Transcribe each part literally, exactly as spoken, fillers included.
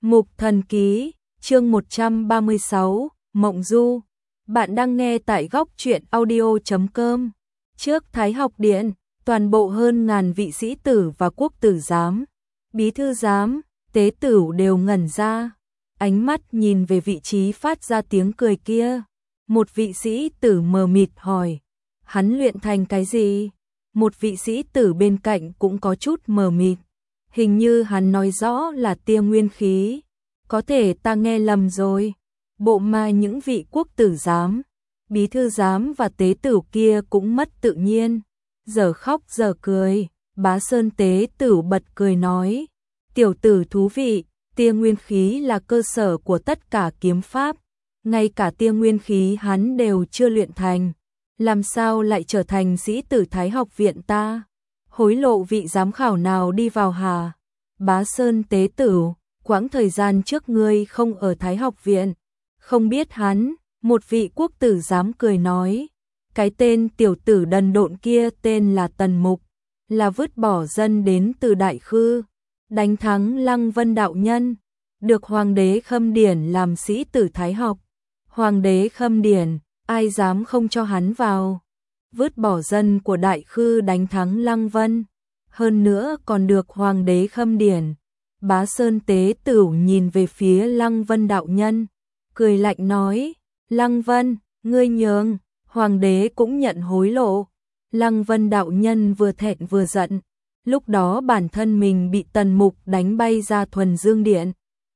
Mục Thần Ký, chương một trăm ba mươi sáu, Mộng Du. Bạn đang nghe tại góc truyện audio chấm com. Trước Thái học điện, toàn bộ hơn ngàn vị sĩ tử và quốc tử giám, bí thư giám, tế tửu đều ngẩn ra, ánh mắt nhìn về vị trí phát ra tiếng cười kia. Một vị sĩ tử mờ mịt hỏi, hắn luyện thành cái gì? Một vị sĩ tử bên cạnh cũng có chút mờ mịt. Hình như hắn nói rõ là tia nguyên khí, có thể ta nghe lầm rồi. Bộ mà những vị quốc tử giám, bí thư giám và tế tửu kia cũng mất tự nhiên, giờ khóc giờ cười. Bá Sơn tế tửu bật cười nói, tiểu tử thú vị, tia nguyên khí là cơ sở của tất cả kiếm pháp, ngay cả tia nguyên khí hắn đều chưa luyện thành, làm sao lại trở thành sĩ tử Thái học viện ta? Hối lộ vị giám khảo nào đi vào hà? Bá Sơn tế tửu, quãng thời gian trước ngươi không ở Thái học viện, không biết hắn. Một vị quốc tử giám cười nói, cái tên tiểu tử đần độn kia tên là Tần Mục, là vứt bỏ dân đến từ Đại Khư, đánh thắng Lăng Vân đạo nhân, được hoàng đế Khâm Điển làm sĩ tử Thái học. Hoàng đế Khâm Điển, ai dám không cho hắn vào? Vứt bỏ dân của Đại Khư đánh thắng Lăng Vân, hơn nữa còn được hoàng đế Khâm Điển. Bá Sơn tế tửu nhìn về phía Lăng Vân đạo nhân, cười lạnh nói, Lăng Vân, ngươi nhường, hoàng đế cũng nhận hối lộ. Lăng Vân đạo nhân vừa thẹn vừa giận, lúc đó bản thân mình bị Tần Mục đánh bay ra Thuần Dương Điện,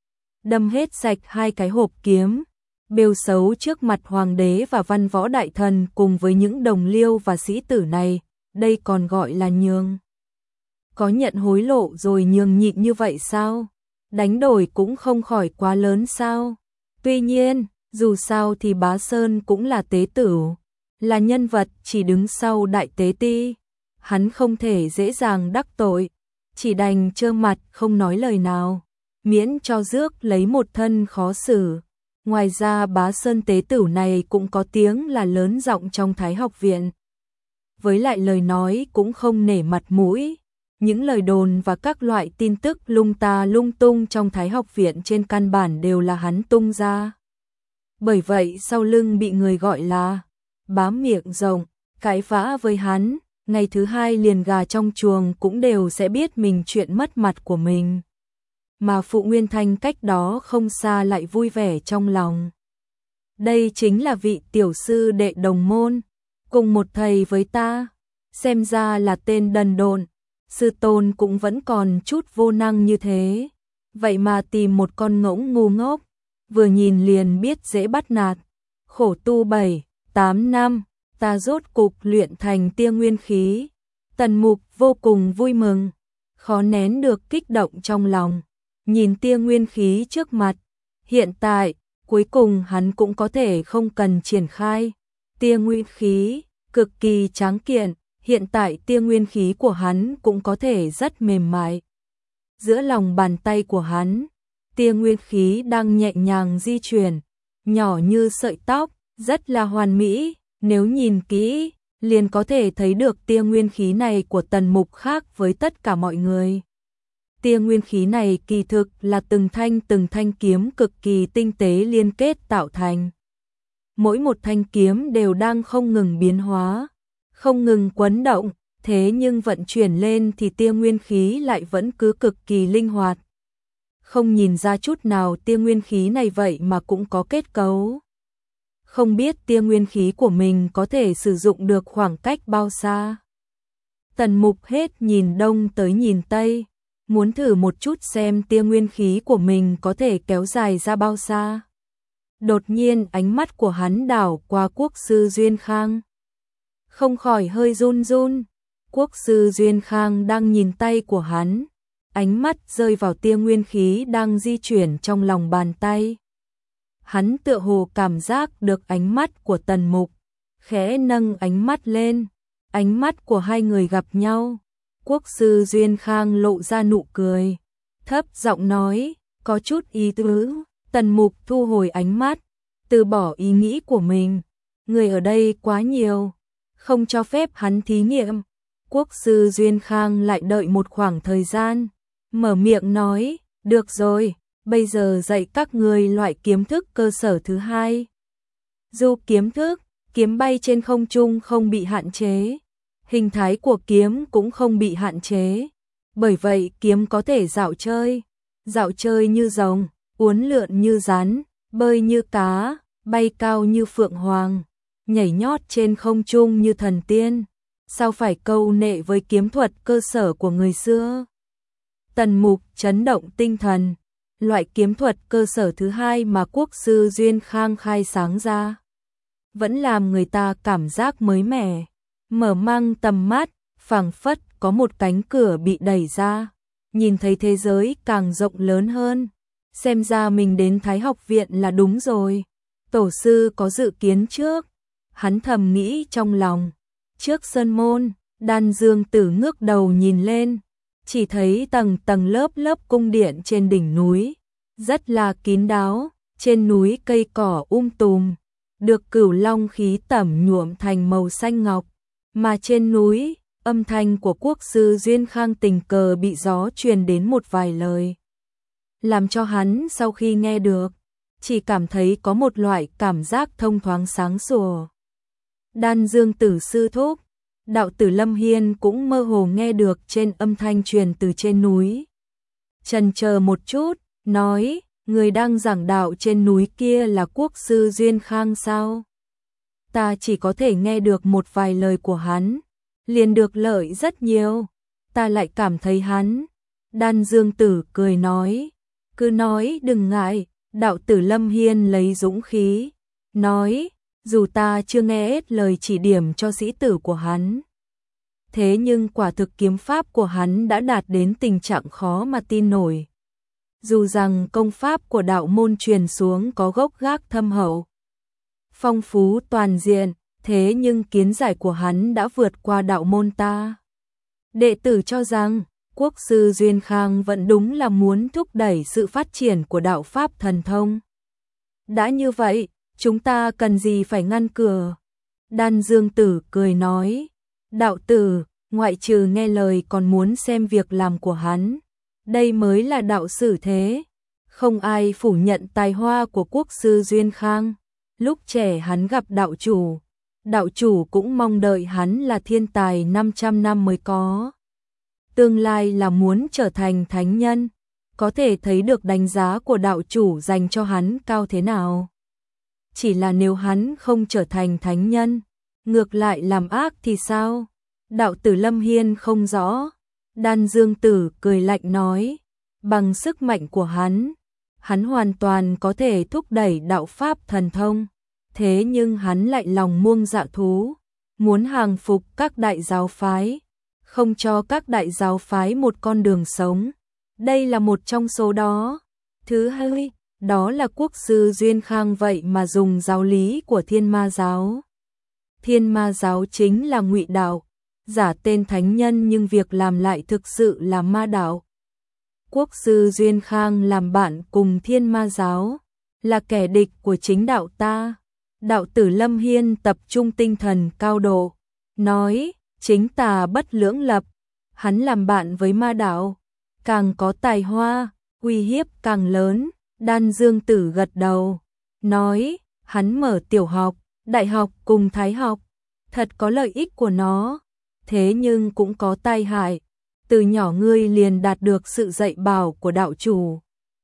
đâm hết sạch hai cái hộp kiếm, bêu xấu trước mặt hoàng đế và văn võ đại thần cùng với những đồng liêu và sĩ tử này, đây còn gọi là nhường. Có nhận hối lộ rồi nhường nhịn như vậy sao? Đánh đổi cũng không khỏi quá lớn sao? Tuy nhiên, dù sao thì Bá Sơn cũng là tế tửu, là nhân vật chỉ đứng sau đại tế ti, hắn không thể dễ dàng đắc tội, chỉ đành trơ mặt không nói lời nào, miễn cho rước lấy một thân khó xử. Ngoài ra Bá Sơn tế tửu này cũng có tiếng là lớn giọng trong Thái học viện, với lại lời nói cũng không nể mặt mũi. Những lời đồn và các loại tin tức lung ta lung tung trong Thái học viện trên căn bản đều là hắn tung ra. Bởi vậy sau lưng bị người gọi là bám miệng rộng, cãi vã với hắn, ngày thứ hai liền gà trong chuồng cũng đều sẽ biết mình chuyện mất mặt của mình. Mà Phụ Nguyên Thanh cách đó không xa lại vui vẻ trong lòng. Đây chính là vị tiểu sư đệ đồng môn, cùng một thầy với ta, xem ra là tên đần độn. Sư tôn cũng vẫn còn chút vô năng như thế, vậy mà tìm một con ngỗng ngu ngốc, vừa nhìn liền biết dễ bắt nạt. Khổ tu bảy, tám năm, ta rốt cục luyện thành tia nguyên khí. Tần Mục vô cùng vui mừng, khó nén được kích động trong lòng, nhìn tia nguyên khí trước mặt. Hiện tại, cuối cùng hắn cũng có thể không cần triển khai. Tia nguyên khí, cực kỳ tráng kiện. Hiện tại tia nguyên khí của hắn cũng có thể rất mềm mại. Giữa lòng bàn tay của hắn, tia nguyên khí đang nhẹ nhàng di chuyển, nhỏ như sợi tóc, rất là hoàn mỹ. Nếu nhìn kỹ, liền có thể thấy được tia nguyên khí này của Tần Mục khác với tất cả mọi người. Tia nguyên khí này kỳ thực là từng thanh từng thanh kiếm cực kỳ tinh tế liên kết tạo thành. Mỗi một thanh kiếm đều đang không ngừng biến hóa, không ngừng quấn động, thế nhưng vận chuyển lên thì tia nguyên khí lại vẫn cứ cực kỳ linh hoạt. Không nhìn ra chút nào tia nguyên khí này vậy mà cũng có kết cấu. Không biết tia nguyên khí của mình có thể sử dụng được khoảng cách bao xa. Tần Mục hết nhìn đông tới nhìn tây, muốn thử một chút xem tia nguyên khí của mình có thể kéo dài ra bao xa. Đột nhiên ánh mắt của hắn đảo qua quốc sư Duyên Khang, không khỏi hơi run run. Quốc sư Duyên Khang đang nhìn tay của hắn, ánh mắt rơi vào tia nguyên khí đang di chuyển trong lòng bàn tay. Hắn tựa hồ cảm giác được ánh mắt của Tần Mục, khẽ nâng ánh mắt lên, ánh mắt của hai người gặp nhau. Quốc sư Duyên Khang lộ ra nụ cười, thấp giọng nói, có chút ý tứ. Tần Mục thu hồi ánh mắt, từ bỏ ý nghĩ của mình, người ở đây quá nhiều, không cho phép hắn thí nghiệm. Quốc sư Duyên Khang lại đợi một khoảng thời gian, mở miệng nói, được rồi, bây giờ dạy các ngươi loại kiếm thức cơ sở thứ hai. Du kiếm thức, kiếm bay trên không trung không bị hạn chế, hình thái của kiếm cũng không bị hạn chế. Bởi vậy kiếm có thể dạo chơi, dạo chơi như rồng, uốn lượn như rắn, bơi như cá, bay cao như phượng hoàng, nhảy nhót trên không trung như thần tiên. Sao phải câu nệ với kiếm thuật cơ sở của người xưa? Tần Mục chấn động tinh thần, loại kiếm thuật cơ sở thứ hai mà quốc sư Duyên Khang khai sáng ra, vẫn làm người ta cảm giác mới mẻ, mở mang tầm mắt, phảng phất có một cánh cửa bị đẩy ra, nhìn thấy thế giới càng rộng lớn hơn. Xem ra mình đến Thái học viện là đúng rồi, tổ sư có dự kiến trước, hắn thầm nghĩ trong lòng. Trước sơn môn, Đan Dương Tử ngước đầu nhìn lên, chỉ thấy tầng tầng lớp lớp cung điện trên đỉnh núi, rất là kín đáo, trên núi cây cỏ um tùm, được cửu long khí tẩm nhuộm thành màu xanh ngọc, mà trên núi, âm thanh của quốc sư Duyên Khang tình cờ bị gió truyền đến một vài lời, làm cho hắn sau khi nghe được, chỉ cảm thấy có một loại cảm giác thông thoáng sáng sủa. Đan Dương Tử sư thúc, đạo tử Lâm Hiên cũng mơ hồ nghe được trên âm thanh truyền từ trên núi. Chần chờ một chút, nói, người đang giảng đạo trên núi kia là quốc sư Duyên Khang sao? Ta chỉ có thể nghe được một vài lời của hắn, liền được lợi rất nhiều, ta lại cảm thấy hắn. Đan Dương Tử cười nói, cứ nói đừng ngại. Đạo tử Lâm Hiên lấy dũng khí, nói, dù ta chưa nghe hết lời chỉ điểm cho sĩ tử của hắn, thế nhưng quả thực kiếm pháp của hắn đã đạt đến tình trạng khó mà tin nổi. Dù rằng công pháp của đạo môn truyền xuống có gốc gác thâm hậu, phong phú toàn diện, thế nhưng kiến giải của hắn đã vượt qua đạo môn ta. Đệ tử cho rằng, quốc sư Duyên Khang vẫn đúng là muốn thúc đẩy sự phát triển của đạo pháp thần thông. Đã như vậy, chúng ta cần gì phải ngăn cửa? Đan Dương Tử cười nói, đạo tử, ngoại trừ nghe lời còn muốn xem việc làm của hắn. Đây mới là đạo sử thế. Không ai phủ nhận tài hoa của quốc sư Duyên Khang. Lúc trẻ hắn gặp đạo chủ, đạo chủ cũng mong đợi hắn là thiên tài năm trăm năm mới có. Tương lai là muốn trở thành thánh nhân, có thể thấy được đánh giá của đạo chủ dành cho hắn cao thế nào. Chỉ là nếu hắn không trở thành thánh nhân, ngược lại làm ác thì sao? Đạo tử Lâm Hiên không rõ. Đan Dương Tử cười lạnh nói, bằng sức mạnh của hắn, hắn hoàn toàn có thể thúc đẩy đạo pháp thần thông, thế nhưng hắn lại lòng muông dạ thú, muốn hàng phục các đại giáo phái, không cho các đại giáo phái một con đường sống. Đây là một trong số đó. Thứ hai, đó là quốc sư Duyên Khang vậy mà dùng giáo lý của Thiên Ma giáo. Thiên Ma giáo chính là ngụy đạo, giả tên thánh nhân nhưng việc làm lại thực sự là ma đạo. Quốc sư Duyên Khang làm bạn cùng Thiên Ma giáo, là kẻ địch của chính đạo ta. Đạo tử Lâm Hiên tập trung tinh thần cao độ, nói, chính tà bất lưỡng lập, hắn làm bạn với ma đạo, càng có tài hoa, uy hiếp càng lớn. Đan Dương Tử gật đầu, nói, hắn mở tiểu học, đại học cùng thái học, thật có lợi ích của nó, thế nhưng cũng có tai hại. Từ nhỏ ngươi liền đạt được sự dạy bảo của đạo chủ,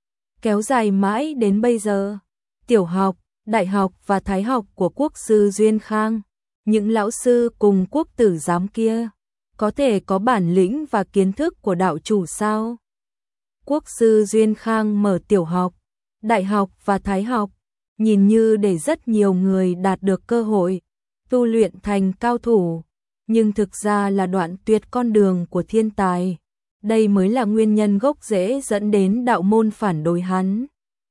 kéo dài mãi đến bây giờ. Tiểu học, đại học và thái học của quốc sư Duyên Khang, những lão sư cùng quốc tử giám kia, có thể có bản lĩnh và kiến thức của đạo chủ sao? Quốc sư Duyên Khang mở tiểu học, đại học và thái học, nhìn như để rất nhiều người đạt được cơ hội tu luyện thành cao thủ, nhưng thực ra là đoạn tuyệt con đường của thiên tài. Đây mới là nguyên nhân gốc rễ dẫn đến đạo môn phản đối hắn.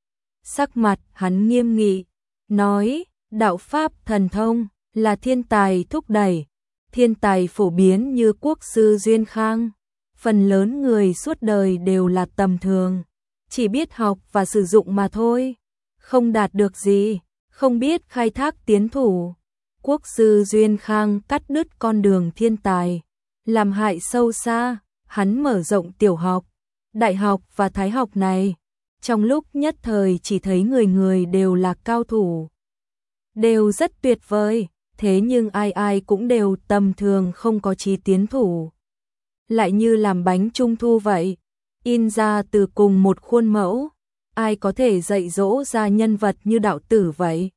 Sắc mặt hắn nghiêm nghị, nói, đạo pháp thần thông là thiên tài thúc đẩy, thiên tài phổ biến như quốc sư Duyên Khang, phần lớn người suốt đời đều là tầm thường, chỉ biết học và sử dụng mà thôi, không đạt được gì, không biết khai thác tiến thủ. Quốc sư Duyên Khang cắt đứt con đường thiên tài, làm hại sâu xa. Hắn mở rộng tiểu học, đại học và thái học này, trong lúc nhất thời chỉ thấy người người đều là cao thủ, đều rất tuyệt vời, thế nhưng ai ai cũng đều tầm thường không có chí tiến thủ. Lại như làm bánh trung thu vậy, in ra từ cùng một khuôn mẫu, ai có thể dạy dỗ ra nhân vật như đạo tử vậy.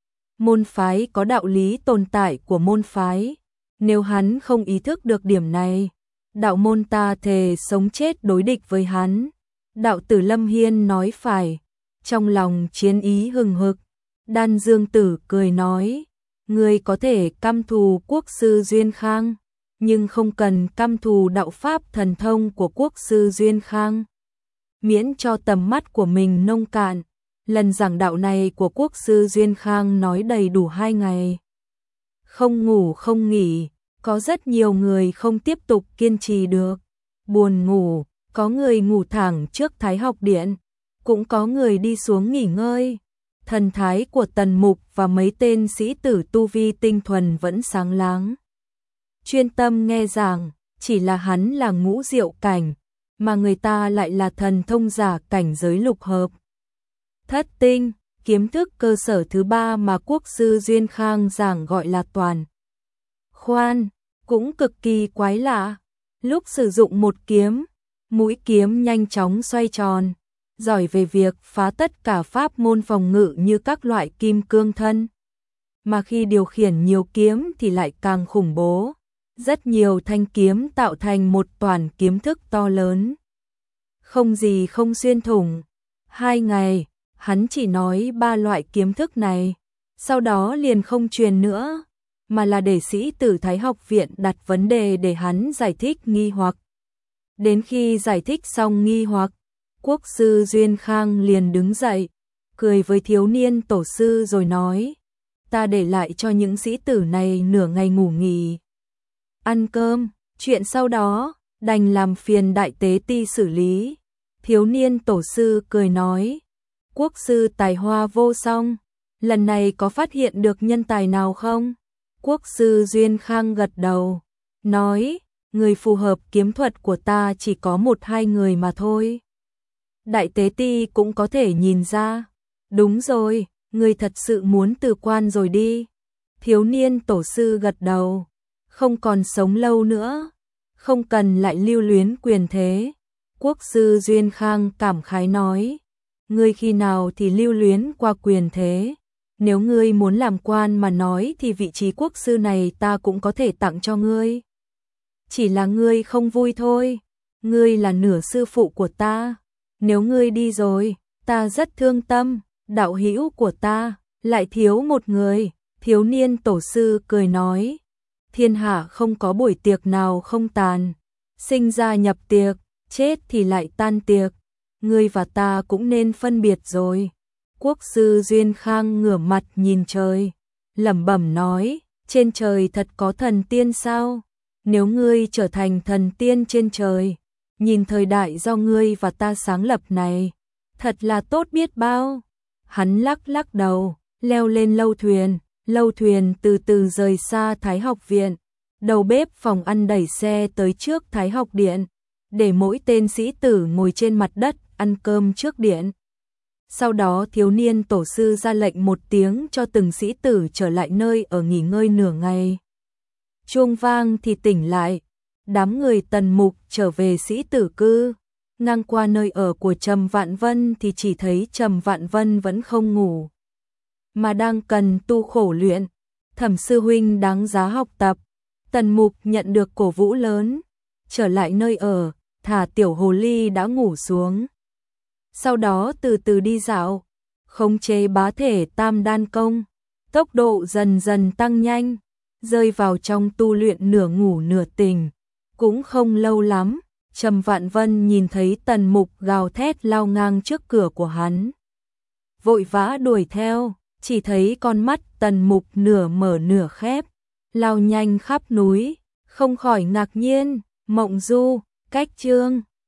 Môn phái có đạo lý tồn tại của môn phái, nếu hắn không ý thức được điểm này, đạo môn ta thề sống chết đối địch với hắn. Đạo tử Lâm Hiên nói phải, trong lòng chiến ý hừng hực. Đan Dương Tử cười nói, ngươi có thể căm thù quốc sư Duyên Khang, nhưng không cần căm thù đạo pháp thần thông của quốc sư Duyên Khang. Miễn cho tầm mắt của mình nông cạn, lần giảng đạo này của quốc sư Duyên Khang nói đầy đủ hai ngày. Không ngủ không nghỉ, có rất nhiều người không tiếp tục kiên trì được. Buồn ngủ, có người ngủ thẳng trước Thái Học Điện, cũng có người đi xuống nghỉ ngơi. Thần thái của Tần Mục và mấy tên sĩ tử tu vi tinh thuần vẫn sáng láng. Chuyên tâm nghe giảng, chỉ là hắn là ngũ diệu cảnh, mà người ta lại là thần thông giả cảnh giới lục hợp. Thất tinh, kiếm thức cơ sở thứ ba mà quốc sư Duyên Khang giảng gọi là toàn khoan, cũng cực kỳ quái lạ. Lúc sử dụng một kiếm, mũi kiếm nhanh chóng xoay tròn, giỏi về việc phá tất cả pháp môn phòng ngự như các loại kim cương thân. Mà khi điều khiển nhiều kiếm thì lại càng khủng bố, rất nhiều thanh kiếm tạo thành một toàn kiếm thức to lớn. Không gì không xuyên thủng. Hai ngày, hắn chỉ nói ba loại kiếm thức này, sau đó liền không truyền nữa, mà là để sĩ tử Thái Học Viện đặt vấn đề để hắn giải thích nghi hoặc. Đến khi giải thích xong nghi hoặc, quốc sư Duyên Khang liền đứng dậy, cười với thiếu niên tổ sư rồi nói, ta để lại cho những sĩ tử này nửa ngày ngủ nghỉ, ăn cơm, chuyện sau đó, đành làm phiền đại tế ti xử lý. Thiếu niên tổ sư cười nói, quốc sư tài hoa vô song, lần này có phát hiện được nhân tài nào không? Quốc sư Duyên Khang gật đầu, nói, người phù hợp kiếm thuật của ta chỉ có một hai người mà thôi. Đại tế ti cũng có thể nhìn ra, đúng rồi, người thật sự muốn từ quan rồi đi. Thiếu niên tổ sư gật đầu, không còn sống lâu nữa, không cần lại lưu luyến quyền thế. Quốc sư Duyên Khang cảm khái nói, ngươi khi nào thì lưu luyến qua quyền thế, nếu ngươi muốn làm quan mà nói thì vị trí quốc sư này ta cũng có thể tặng cho ngươi. Chỉ là ngươi không vui thôi, ngươi là nửa sư phụ của ta, nếu ngươi đi rồi, ta rất thương tâm, đạo hữu của ta, lại thiếu một người. Thiếu niên tổ sư cười nói, thiên hạ không có buổi tiệc nào không tàn, sinh ra nhập tiệc, chết thì lại tan tiệc, ngươi và ta cũng nên phân biệt rồi. Quốc sư Duyên Khang ngửa mặt nhìn trời, lẩm bẩm nói, trên trời thật có thần tiên sao? Nếu ngươi trở thành thần tiên trên trời, nhìn thời đại do ngươi và ta sáng lập này, thật là tốt biết bao. Hắn lắc lắc đầu, leo lên lâu thuyền, lâu thuyền từ từ rời xa Thái Học Viện, đầu bếp phòng ăn đẩy xe tới trước Thái Học Điện, để mỗi tên sĩ tử ngồi trên mặt đất ăn cơm trước điện. Sau đó thiếu niên tổ sư ra lệnh một tiếng cho từng sĩ tử trở lại nơi ở nghỉ ngơi nửa ngày. Chuông vang thì tỉnh lại, đám người Tần Mục trở về sĩ tử cư, ngang qua nơi ở của Trầm Vạn Vân thì chỉ thấy Trầm Vạn Vân vẫn không ngủ, mà đang cần tu khổ luyện. Thẩm sư huynh đáng giá học tập. Tần Mục nhận được cổ vũ lớn, trở lại nơi ở, thả tiểu hồ ly đã ngủ xuống. Sau đó từ từ đi dạo, khống chế bá thể tam đan công, tốc độ dần dần tăng nhanh, rơi vào trong tu luyện nửa ngủ nửa tỉnh. Cũng không lâu lắm, Trầm Vạn Vân nhìn thấy Tần Mục gào thét lao ngang trước cửa của hắn, vội vã đuổi theo, chỉ thấy con mắt Tần Mục nửa mở nửa khép, lao nhanh khắp núi, không khỏi ngạc nhiên. Mộng Du, cách chương